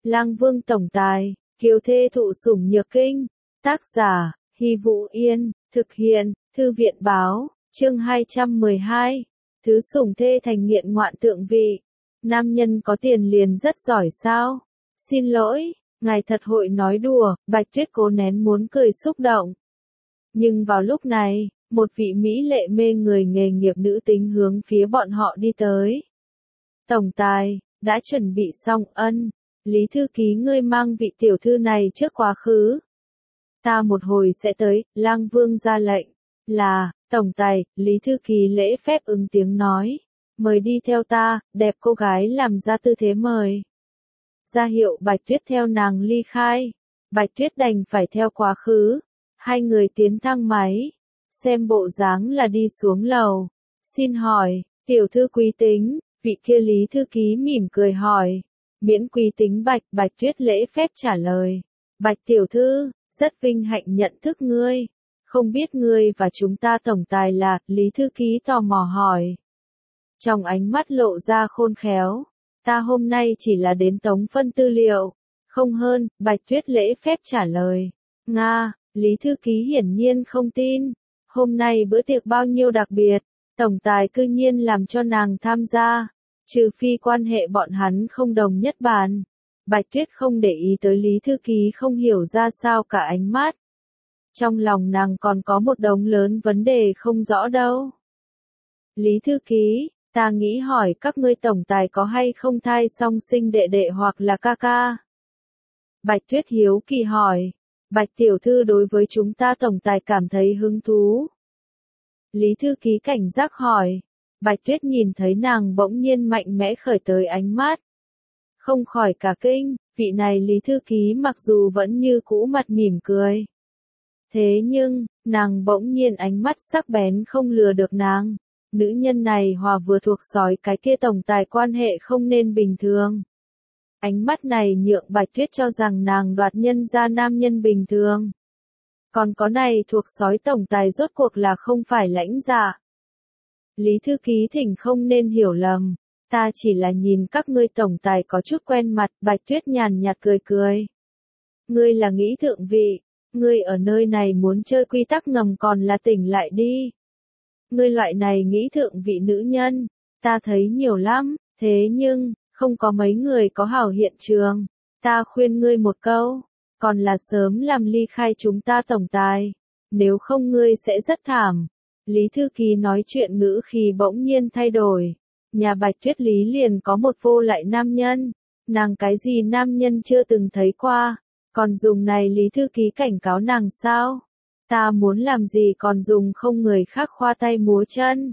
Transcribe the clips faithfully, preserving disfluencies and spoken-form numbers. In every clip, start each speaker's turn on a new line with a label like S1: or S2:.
S1: Lang Vương tổng tài, kiều thê thụ sủng nhược kinh. Tác giả, Hy Vũ Yên, thực hiện, Thư viện báo, chương hai trăm mười hai. Thứ sủng thê thành nghiện ngoạn tượng vị. Nam nhân có tiền liền rất giỏi sao? Xin lỗi, ngài thật hội nói đùa, Bạch Tuyết cố nén muốn cười xúc động. Nhưng vào lúc này, một vị mỹ lệ mê người nghề nghiệp nữ tính hướng phía bọn họ đi tới. Tổng tài, đã chuẩn bị xong ân, Lý thư ký ngươi mang vị tiểu thư này trước quá khứ. Ta một hồi sẽ tới, Lang Vương ra lệnh, là, tổng tài, Lý thư ký lễ phép ứng tiếng nói. Mời đi theo ta, đẹp cô gái làm ra tư thế mời. Ra hiệu Bạch Tuyết theo nàng ly khai. Bạch Tuyết đành phải theo quá khứ. Hai người tiến thang máy. Xem bộ dáng là đi xuống lầu. Xin hỏi, tiểu thư quý tính, vị kia Lý thư ký mỉm cười hỏi. Miễn quý tính Bạch, Bạch Tuyết lễ phép trả lời. Bạch tiểu thư, rất vinh hạnh nhận thức ngươi. Không biết ngươi và chúng ta tổng tài là, Lý thư ký tò mò hỏi. Trong ánh mắt lộ ra khôn khéo. Ta hôm nay chỉ là đến tống phân tư liệu. Không hơn, Bạch Tuyết lễ phép trả lời. Nga, Lý thư ký hiển nhiên không tin. Hôm nay bữa tiệc bao nhiêu đặc biệt, tổng tài cư nhiên làm cho nàng tham gia. Trừ phi quan hệ bọn hắn không đồng nhất bàn. Bạch Tuyết không để ý tới Lý thư ký không hiểu ra sao cả ánh mắt. Trong lòng nàng còn có một đống lớn vấn đề không rõ đâu. Lý thư ký, ta nghĩ hỏi các ngươi tổng tài có hay không thai song sinh đệ đệ hoặc là ca ca? Bạch Tuyết hiếu kỳ hỏi. Bạch tiểu thư đối với chúng ta tổng tài cảm thấy hứng thú. Lý thư ký cảnh giác hỏi. Bạch Tuyết nhìn thấy nàng bỗng nhiên mạnh mẽ khởi tới ánh mắt. Không khỏi cả kinh, vị này Lý thư ký mặc dù vẫn như cũ mặt mỉm cười. Thế nhưng, nàng bỗng nhiên ánh mắt sắc bén không lừa được nàng. Nữ nhân này hòa vừa thuộc sói cái kia tổng tài quan hệ không nên bình thường. Ánh mắt này nhượng Bạch Tuyết cho rằng nàng đoạt nhân ra nam nhân bình thường. Còn có này thuộc sói tổng tài rốt cuộc là không phải lãnh dạ. Lý thư ký thỉnh không nên hiểu lầm. Ta chỉ là nhìn các ngươi tổng tài có chút quen mặt, Bạch Tuyết nhàn nhạt cười cười. Ngươi là nghĩ thượng vị, ngươi ở nơi này muốn chơi quy tắc ngầm còn là tỉnh lại đi. Ngươi loại này nghĩ thượng vị nữ nhân, ta thấy nhiều lắm, thế nhưng, không có mấy người có hảo hiện trường. Ta khuyên ngươi một câu, còn là sớm làm ly khai chúng ta tổng tài, nếu không ngươi sẽ rất thảm. Lý thư ký nói chuyện ngữ khi bỗng nhiên thay đổi. Nhà Bạch Tuyết Lý liền có một vô lại nam nhân, nàng cái gì nam nhân chưa từng thấy qua, còn dùng này Lý thư ký cảnh cáo nàng sao? Ta muốn làm gì còn dùng không người khác khoa tay múa chân.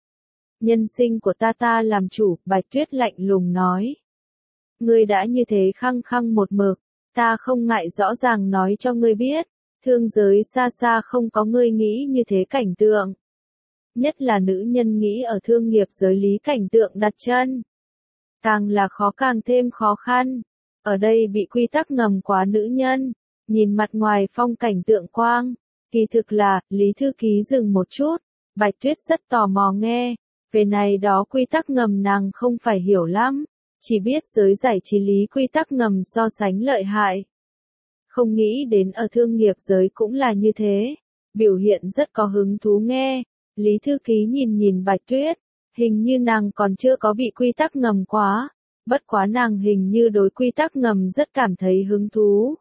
S1: Nhân sinh của ta ta làm chủ, Bạch Tuyết lạnh lùng nói. Ngươi đã như thế khăng khăng một mực, ta không ngại rõ ràng nói cho ngươi biết, thương giới xa xa không có ngươi nghĩ như thế cảnh tượng. Nhất là nữ nhân nghĩ ở thương nghiệp giới lý cảnh tượng đặt chân. Càng là khó càng thêm khó khăn. Ở đây bị quy tắc ngầm quá nữ nhân, nhìn mặt ngoài phong cảnh tượng quang. Kỳ thực là, Lý thư ký dừng một chút, Bạch Tuyết rất tò mò nghe, về này đó quy tắc ngầm nàng không phải hiểu lắm, chỉ biết giới giải trí lý quy tắc ngầm so sánh lợi hại. Không nghĩ đến ở thương nghiệp giới cũng là như thế, biểu hiện rất có hứng thú nghe, Lý thư ký nhìn nhìn Bạch Tuyết, hình như nàng còn chưa có bị quy tắc ngầm quá, bất quá nàng hình như đối quy tắc ngầm rất cảm thấy hứng thú.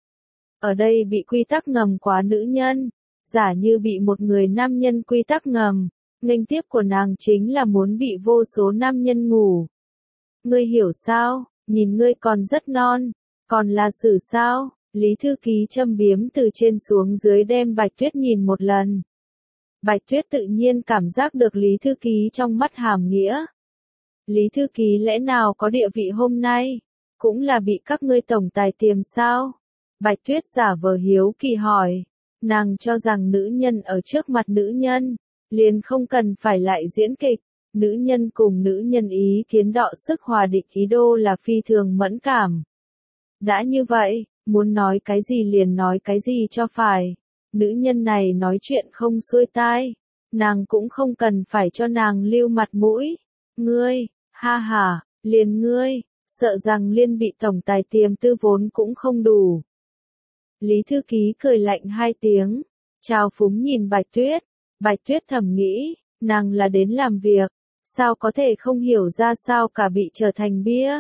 S1: Ở đây bị quy tắc ngầm quá nữ nhân, giả như bị một người nam nhân quy tắc ngầm, nghênh tiếp của nàng chính là muốn bị vô số nam nhân ngủ. Ngươi hiểu sao, nhìn ngươi còn rất non, còn là xử sao, Lý thư ký châm biếm từ trên xuống dưới đem Bạch Tuyết nhìn một lần. Bạch Tuyết tự nhiên cảm giác được Lý thư ký trong mắt hàm nghĩa. Lý thư ký lẽ nào có địa vị hôm nay, cũng là bị các ngươi tổng tài tiềm sao? Bạch Tuyết giả vờ hiếu kỳ hỏi, nàng cho rằng nữ nhân ở trước mặt nữ nhân, liền không cần phải lại diễn kịch, nữ nhân cùng nữ nhân ý kiến đọ sức hòa địch ý đô là phi thường mẫn cảm. Đã như vậy, muốn nói cái gì liền nói cái gì cho phải, nữ nhân này nói chuyện không xuôi tai, nàng cũng không cần phải cho nàng lưu mặt mũi, ngươi, ha ha, liền ngươi, sợ rằng liên bị tổng tài tiềm tư vốn cũng không đủ. Lý thư ký cười lạnh hai tiếng, trào phúng nhìn Bạch Tuyết. Bạch Tuyết thầm nghĩ, nàng là đến làm việc, sao có thể không hiểu ra sao cả bị trở thành bia.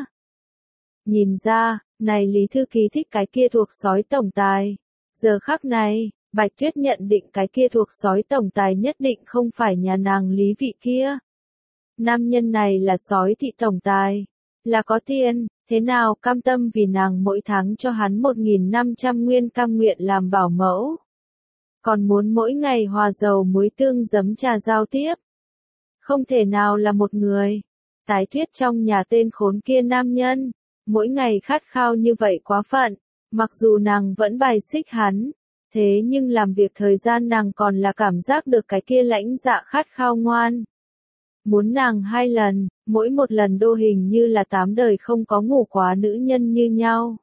S1: Nhìn ra, này Lý thư ký thích cái kia thuộc sói tổng tài. Giờ khắc này, Bạch Tuyết nhận định cái kia thuộc sói tổng tài nhất định không phải nhà nàng Lý vị kia. Nam nhân này là sói thị tổng tài, là có tiền, thế nào cam tâm vì nàng mỗi tháng cho hắn một nghìn năm trăm nguyên cam nguyện làm bảo mẫu. Còn muốn mỗi ngày hòa dầu muối tương giấm trà giao tiếp. Không thể nào là một người. Tái thuyết trong nhà tên khốn kia nam nhân, mỗi ngày khát khao như vậy quá phận, mặc dù nàng vẫn bài xích hắn, thế nhưng làm việc thời gian nàng còn là cảm giác được cái kia lãnh dạ khát khao ngoan. Muốn nàng hai lần, mỗi một lần đô hình như là tám đời không có ngủ quá nữ nhân như nhau.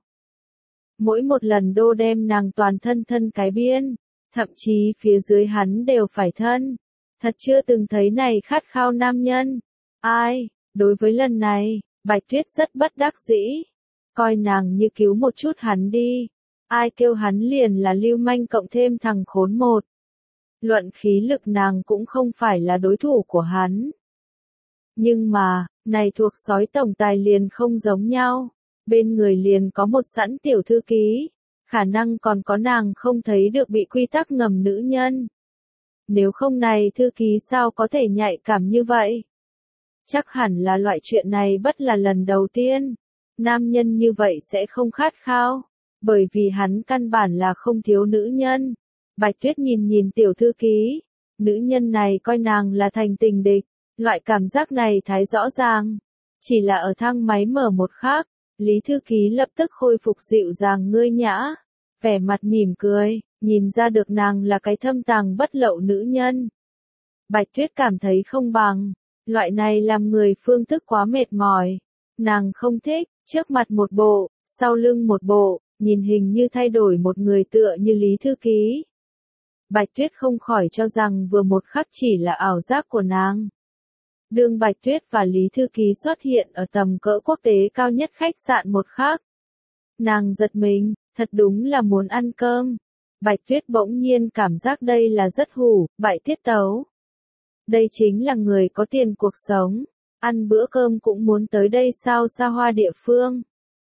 S1: Mỗi một lần đô đem nàng toàn thân thân cái biên, thậm chí phía dưới hắn đều phải thân. Thật chưa từng thấy này khát khao nam nhân. Ai, đối với lần này, Bạch Tuyết rất bất đắc dĩ. Coi nàng như cứu một chút hắn đi. Ai kêu hắn liền là lưu manh cộng thêm thằng khốn một. Luận khí lực nàng cũng không phải là đối thủ của hắn. Nhưng mà, này thuộc sói tổng tài liền không giống nhau. Bên người liền có một sẵn tiểu thư ký. Khả năng còn có nàng không thấy được bị quy tắc ngầm nữ nhân. Nếu không này thư ký sao có thể nhạy cảm như vậy? Chắc hẳn là loại chuyện này bất là lần đầu tiên. Nam nhân như vậy sẽ không khát khao. Bởi vì hắn căn bản là không thiếu nữ nhân. Bạch Tuyết nhìn nhìn tiểu thư ký. Nữ nhân này coi nàng là thành tình địch. Loại cảm giác này thái rõ ràng. Chỉ là ở thang máy mở một khắc. Lý thư ký lập tức khôi phục dịu dàng ngươi nhã. Vẻ mặt mỉm cười. Nhìn ra được nàng là cái thâm tàng bất lậu nữ nhân. Bạch Tuyết cảm thấy không bằng. Loại này làm người phương thức quá mệt mỏi. Nàng không thích, trước mặt một bộ, sau lưng một bộ, nhìn hình như thay đổi một người tựa như Lý thư ký. Bạch Tuyết không khỏi cho rằng vừa một khắc chỉ là ảo giác của nàng. Đương Bạch Tuyết và Lý thư ký xuất hiện ở tầm cỡ quốc tế cao nhất khách sạn một khắc. Nàng giật mình, thật đúng là muốn ăn cơm. Bạch Tuyết bỗng nhiên cảm giác đây là rất hủ, bại tiết tấu. Đây chính là người có tiền cuộc sống, ăn bữa cơm cũng muốn tới đây sao xa hoa địa phương.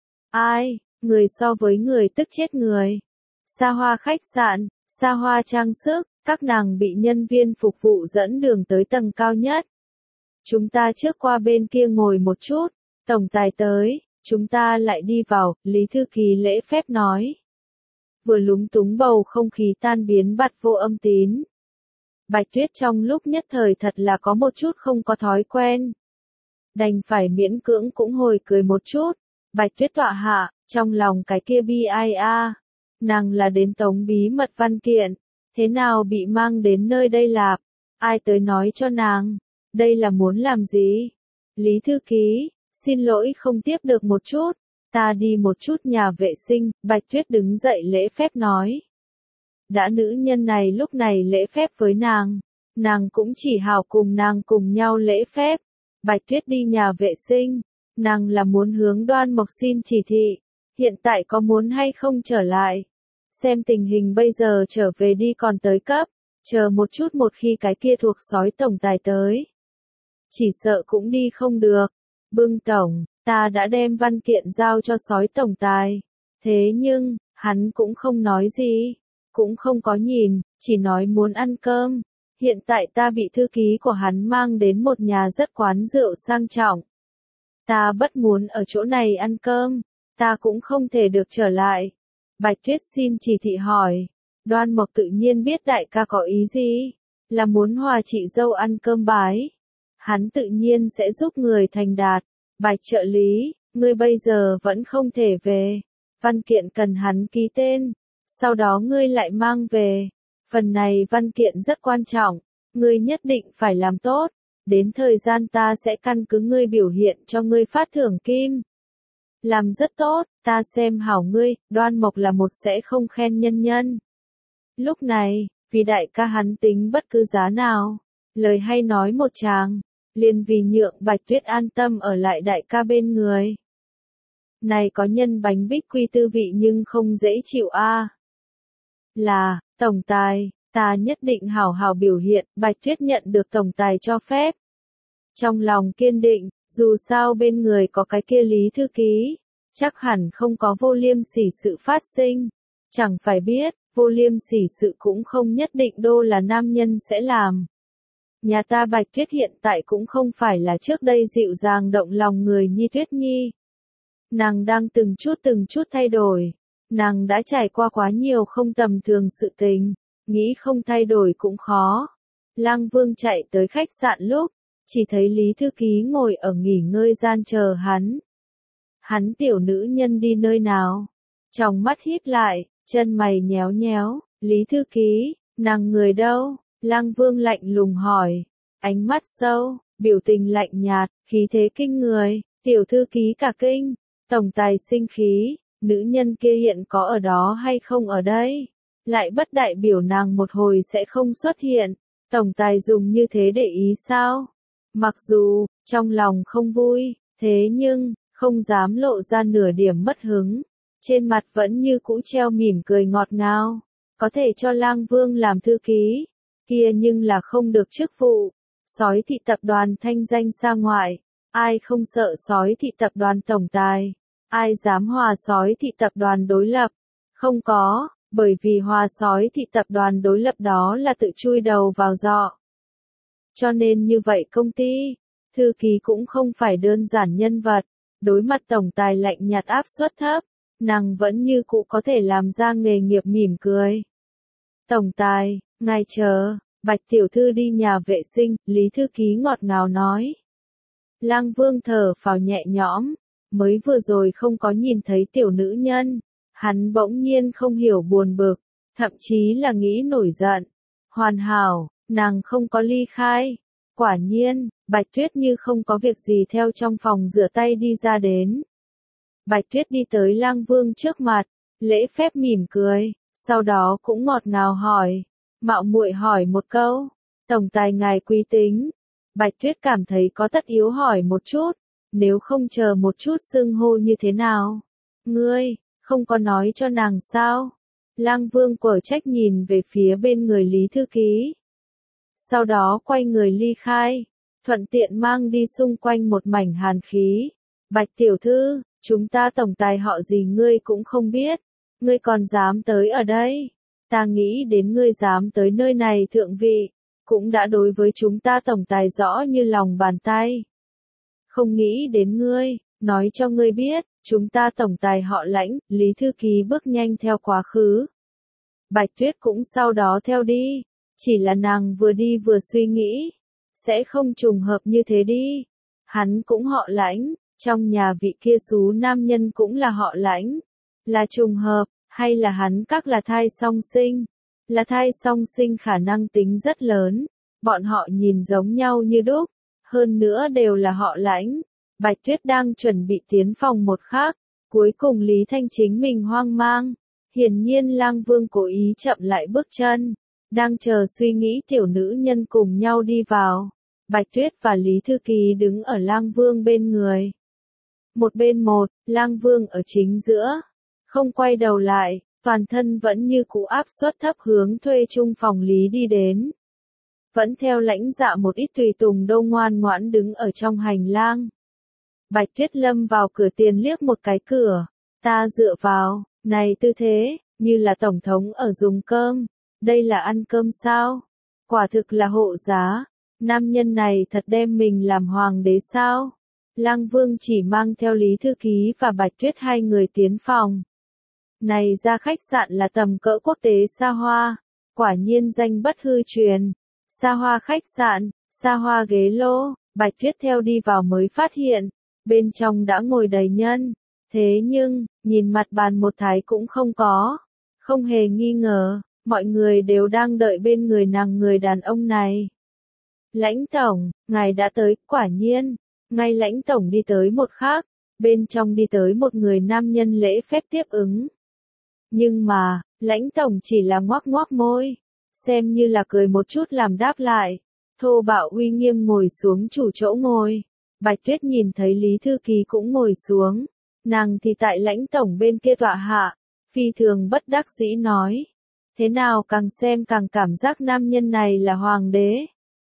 S1: Ai, người so với người tức chết người. Xa hoa khách sạn, xa hoa trang sức, các nàng bị nhân viên phục vụ dẫn đường tới tầng cao nhất. Chúng ta trước qua bên kia ngồi một chút, tổng tài tới, chúng ta lại đi vào, Lý thư ký lễ phép nói. Vừa lúng túng bầu không khí tan biến bặt vô âm tín. Bạch Tuyết trong lúc nhất thời thật là có một chút không có thói quen. Đành phải miễn cưỡng cũng hồi cười một chút. Bạch Tuyết tọa hạ, trong lòng cái kia bi ai a. Nàng là đến tống bí mật văn kiện. Thế nào bị mang đến nơi đây lạp? Ai tới nói cho nàng? Đây là muốn làm gì? Lý thư ký, xin lỗi không tiếp được một chút. Ta đi một chút nhà vệ sinh, Bạch Tuyết đứng dậy lễ phép nói. Đã nữ nhân này lúc này lễ phép với nàng, nàng cũng chỉ hào cùng nàng cùng nhau lễ phép. Bạch Tuyết đi nhà vệ sinh, nàng là muốn hướng Đoan Mộc xin chỉ thị, hiện tại có muốn hay không trở lại. Xem tình hình bây giờ trở về đi còn tới cấp, chờ một chút một khi cái kia thuộc sói tổng tài tới. Chỉ sợ cũng đi không được. Bưng tổng, ta đã đem văn kiện giao cho sói tổng tài. Thế nhưng, hắn cũng không nói gì, cũng không có nhìn, chỉ nói muốn ăn cơm. Hiện tại ta bị thư ký của hắn mang đến một nhà rất quán rượu sang trọng. Ta bất muốn ở chỗ này ăn cơm, ta cũng không thể được trở lại. Bạch Tuyết xin chỉ thị hỏi. Đoan Mộc tự nhiên biết đại ca có ý gì, là muốn hòa chị dâu ăn cơm bái. Hắn tự nhiên sẽ giúp người thành đạt. Bạch trợ lý, ngươi bây giờ vẫn không thể về. Văn kiện cần hắn ký tên, sau đó ngươi lại mang về. Phần này văn kiện rất quan trọng, ngươi nhất định phải làm tốt. Đến thời gian ta sẽ căn cứ ngươi biểu hiện cho ngươi phát thưởng kim. Làm rất tốt, ta xem hảo ngươi, Đoan Mộc là một sẽ không khen nhân nhân. Lúc này, vì đại ca hắn tính bất cứ giá nào, lời hay nói một tràng, liền vì nhượng Bạch Tuyết an tâm ở lại đại ca bên người. Này có nhân bánh bích quy tư vị nhưng không dễ chịu a. Là, tổng tài, ta nhất định hảo hảo biểu hiện, Bạch Tuyết nhận được tổng tài cho phép. Trong lòng kiên định, dù sao bên người có cái kia Lý thư ký, chắc hẳn không có vô liêm sỉ sự phát sinh. Chẳng phải biết, vô liêm sỉ sự cũng không nhất định đô là nam nhân sẽ làm. Nhà ta Bạch Tuyết hiện tại cũng không phải là trước đây dịu dàng động lòng người Nhi Tuyết Nhi. Nàng đang từng chút từng chút thay đổi. Nàng đã trải qua quá nhiều không tầm thường sự tình, nghĩ không thay đổi cũng khó. Lang Vương chạy tới khách sạn lúc, chỉ thấy Lý thư ký ngồi ở nghỉ ngơi gian chờ hắn. Hắn tiểu nữ nhân đi nơi nào? Trong mắt híp lại, chân mày nhéo nhéo, Lý thư ký, nàng người đâu? Lang Vương lạnh lùng hỏi, ánh mắt sâu, biểu tình lạnh nhạt, khí thế kinh người, tiểu thư ký cả kinh, tổng tài sinh khí, nữ nhân kia hiện có ở đó hay không ở đây? Lại bất đại biểu nàng một hồi sẽ không xuất hiện, tổng tài dùng như thế để ý sao? Mặc dù, trong lòng không vui, thế nhưng, không dám lộ ra nửa điểm mất hứng, trên mặt vẫn như cũ treo mỉm cười ngọt ngào, có thể cho Lang Vương làm thư ký, kia nhưng là không được chức vụ, sói thị tập đoàn thanh danh xa ngoại, ai không sợ sói thị tập đoàn tổng tài, ai dám hòa sói thị tập đoàn đối lập, không có, bởi vì hòa sói thị tập đoàn đối lập đó là tự chui đầu vào giọ. Cho nên như vậy công ty, thư ký cũng không phải đơn giản nhân vật, đối mặt tổng tài lạnh nhạt áp suất thấp, nàng vẫn như cũ có thể làm ra nghề nghiệp mỉm cười. Tổng tài, ngài chờ, Bạch tiểu thư đi nhà vệ sinh, Lý thư ký ngọt ngào nói. Lang Vương thở phào nhẹ nhõm, mới vừa rồi không có nhìn thấy tiểu nữ nhân, hắn bỗng nhiên không hiểu buồn bực, thậm chí là nghĩ nổi giận. Hoàn hảo, nàng không có ly khai. Quả nhiên, Bạch Tuyết như không có việc gì theo trong phòng rửa tay đi ra đến. Bạch Tuyết đi tới Lang Vương trước mặt, lễ phép mỉm cười, sau đó cũng ngọt ngào hỏi, mạo muội hỏi một câu, tổng tài ngài quý tính. Bạch Tuyết cảm thấy có tất yếu hỏi một chút, nếu không chờ một chút xưng hô như thế nào. Ngươi, không có nói cho nàng sao? Lang Vương quở trách nhìn về phía bên người Lý thư ký. Sau đó quay người ly khai, thuận tiện mang đi xung quanh một mảnh hàn khí. Bạch tiểu thư, chúng ta tổng tài họ gì ngươi cũng không biết, ngươi còn dám tới ở đây. Ta nghĩ đến ngươi dám tới nơi này thượng vị, cũng đã đối với chúng ta tổng tài rõ như lòng bàn tay. Không nghĩ đến ngươi, nói cho ngươi biết, chúng ta tổng tài họ Lãnh. Lý thư ký bước nhanh theo quá khứ. Bạch Tuyết cũng sau đó theo đi, chỉ là nàng vừa đi vừa suy nghĩ, sẽ không trùng hợp như thế đi. Hắn cũng họ Lãnh, trong nhà vị kia xú nam nhân cũng là họ Lãnh, là trùng hợp, hay là hắn các là thai song sinh? Là thai song sinh khả năng tính rất lớn, bọn họ nhìn giống nhau như đúc, hơn nữa đều là họ Lãnh. Bạch Tuyết đang chuẩn bị tiến phòng một khác, cuối cùng Lý Thanh chính mình hoang mang, hiển nhiên Lang Vương cố ý chậm lại bước chân, đang chờ suy nghĩ tiểu nữ nhân cùng nhau đi vào. Bạch Tuyết và Lý thư ký đứng ở Lang Vương bên người. Một bên một, Lang Vương ở chính giữa, không quay đầu lại, toàn thân vẫn như cũ áp suất thấp hướng thuê chung phòng Lý đi đến. Vẫn theo lãnh dạ một ít tùy tùng đâu ngoan ngoãn đứng ở trong hành lang. Bạch Tuyết lâm vào cửa tiền liếc một cái cửa, ta dựa vào, này tư thế, như là tổng thống ở dùng cơm, đây là ăn cơm sao? Quả thực là hộ giá, nam nhân này thật đem mình làm hoàng đế sao? Lang Vương chỉ mang theo Lý thư ký và Bạch Tuyết hai người tiến phòng. Này ra khách sạn là tầm cỡ quốc tế xa hoa, quả nhiên danh bất hư truyền. Xa hoa khách sạn, xa hoa ghế lô, Bạch Tuyết theo đi vào mới phát hiện, bên trong đã ngồi đầy nhân, thế nhưng, nhìn mặt bàn một thái cũng không có, không hề nghi ngờ, mọi người đều đang đợi bên người nàng người đàn ông này. Lãnh tổng, ngài đã tới, quả nhiên, ngay Lãnh tổng đi tới một khác, bên trong đi tới một người nam nhân lễ phép tiếp ứng. Nhưng mà, Lãnh tổng chỉ là ngoác ngoác môi, xem như là cười một chút làm đáp lại, thô bạo uy nghiêm ngồi xuống chủ chỗ ngồi. Bạch Tuyết nhìn thấy Lý thư ký cũng ngồi xuống, Nàng thì tại Lãnh tổng bên kia tọa hạ, phi thường bất đắc dĩ nói. Thế nào càng xem càng cảm giác nam nhân này là hoàng đế?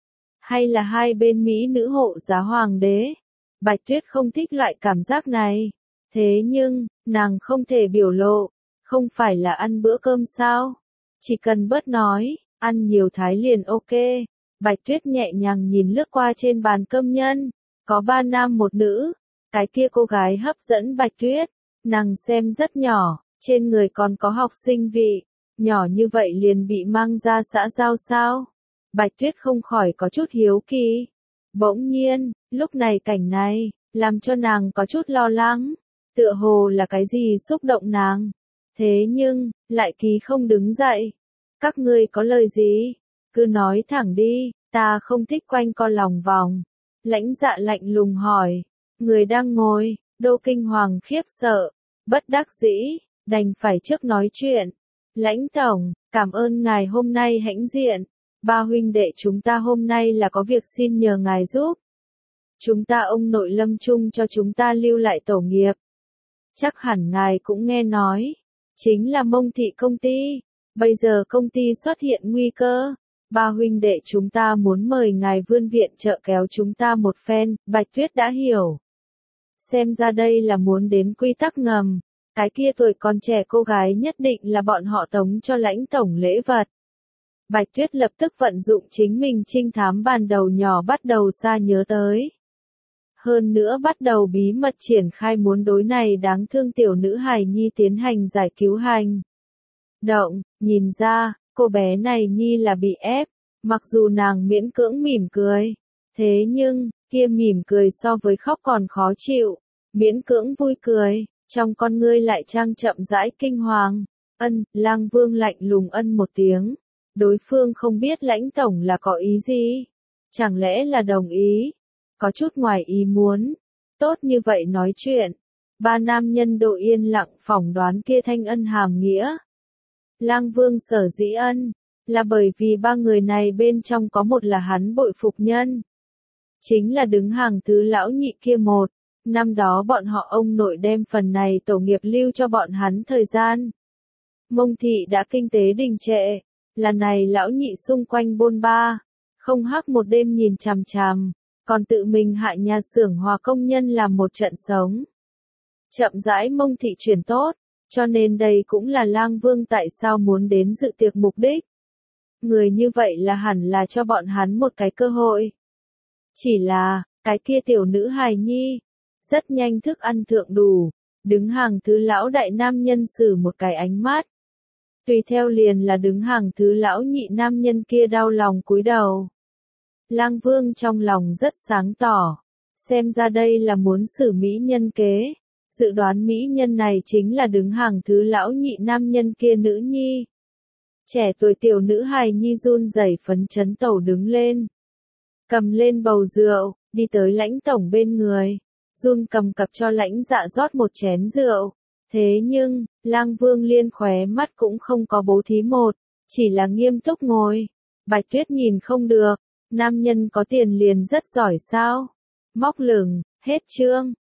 S1: Hay là hai bên mỹ nữ hộ giá hoàng đế? Bạch Tuyết không thích loại cảm giác này. Thế nhưng, nàng không thể biểu lộ. Không phải là ăn bữa cơm sao? Chỉ cần bớt nói, ăn nhiều thái liền ok. Bạch Tuyết nhẹ nhàng nhìn lướt qua trên bàn cơm nhân. Có ba nam một nữ. Cái kia cô gái hấp dẫn Bạch Tuyết. Nàng xem rất nhỏ, trên người còn có học sinh vị. Nhỏ như vậy liền bị mang ra xã giao sao? Bạch Tuyết không khỏi có chút hiếu kỳ. Bỗng nhiên, lúc này cảnh này, làm cho nàng có chút lo lắng. Tựa hồ là cái gì xúc động nàng. Thế nhưng, lại ký không đứng dậy. Các ngươi có lời gì? Cứ nói thẳng đi, ta không thích quanh co lòng vòng. Lãnh Dạ lạnh lùng hỏi. Người đang ngồi, Đô Kinh Hoàng khiếp sợ, bất đắc dĩ, đành phải trước nói chuyện. Lãnh tổng, cảm ơn ngài hôm nay hãnh diện. Ba huynh đệ chúng ta hôm nay là có việc xin nhờ ngài giúp. Chúng ta ông nội lâm chung cho chúng ta lưu lại tổ nghiệp. Chắc hẳn ngài cũng nghe nói. Chính là Mông Thị công ty. Bây giờ công ty xuất hiện nguy cơ. Ba huynh đệ chúng ta muốn mời ngài vươn viện trợ kéo chúng ta một phen. Bạch Tuyết đã hiểu. Xem ra đây là muốn đến quy tắc ngầm. Cái kia tuổi còn trẻ cô gái nhất định là bọn họ tống cho Lãnh tổng lễ vật. Bạch Tuyết lập tức vận dụng chính mình trinh thám ban đầu nhỏ bắt đầu xa nhớ tới. Hơn nữa bắt đầu bí mật triển khai muốn đối này đáng thương tiểu nữ hài nhi tiến hành giải cứu hành. Động, nhìn ra, cô bé này nhi là bị ép, mặc dù nàng miễn cưỡng mỉm cười. Thế nhưng, kia mỉm cười so với khóc còn khó chịu, miễn cưỡng vui cười, trong con ngươi lại trang chậm rãi kinh hoàng. Ân, Lang Vương lạnh lùng ân một tiếng. Đối phương không biết Lãnh tổng là có ý gì? Chẳng lẽ là đồng ý? Có chút ngoài ý muốn. Tốt như vậy nói chuyện. Ba nam nhân độ yên lặng phỏng đoán kia thanh ân hàm nghĩa. Lang Vương sở dĩ ân, là bởi vì ba người này bên trong có một là hắn bội phục nhân. Chính là đứng hàng thứ lão nhị kia một. Năm đó bọn họ ông nội đem phần này tổ nghiệp lưu cho bọn hắn thời gian. Mông Thị đã kinh tế đình trệ. Là này lão nhị xung quanh bôn ba, không hắc một đêm nhìn chằm chằm, còn tự mình hại nhà xưởng hòa công nhân làm một trận sống. Chậm rãi Mông Thị chuyển tốt, cho nên đây cũng là Lang Vương tại sao muốn đến dự tiệc mục đích. Người như vậy là hẳn là cho bọn hắn một cái cơ hội. Chỉ là, cái kia tiểu nữ hài nhi, rất nhanh thức ăn thượng đủ, đứng hàng thứ lão đại nam nhân xử một cái ánh mắt. Tùy theo liền là đứng hàng thứ lão nhị nam nhân kia đau lòng cúi đầu. Lang Vương trong lòng rất sáng tỏ. Xem ra đây là muốn xử mỹ nhân kế. Dự đoán mỹ nhân này chính là đứng hàng thứ lão nhị nam nhân kia nữ nhi. Trẻ tuổi tiểu nữ hài nhi run rẩy phấn chấn tẩu đứng lên. Cầm lên bầu rượu, đi tới Lãnh tổng bên người. Run cầm cập cho Lãnh Dạ rót một chén rượu. Thế nhưng, Lang Vương Liên khóe mắt cũng không có bố thí một, chỉ là nghiêm túc ngồi. Bạch Tuyết nhìn không được, nam nhân có tiền liền rất giỏi sao? Móc lửng, hết chương.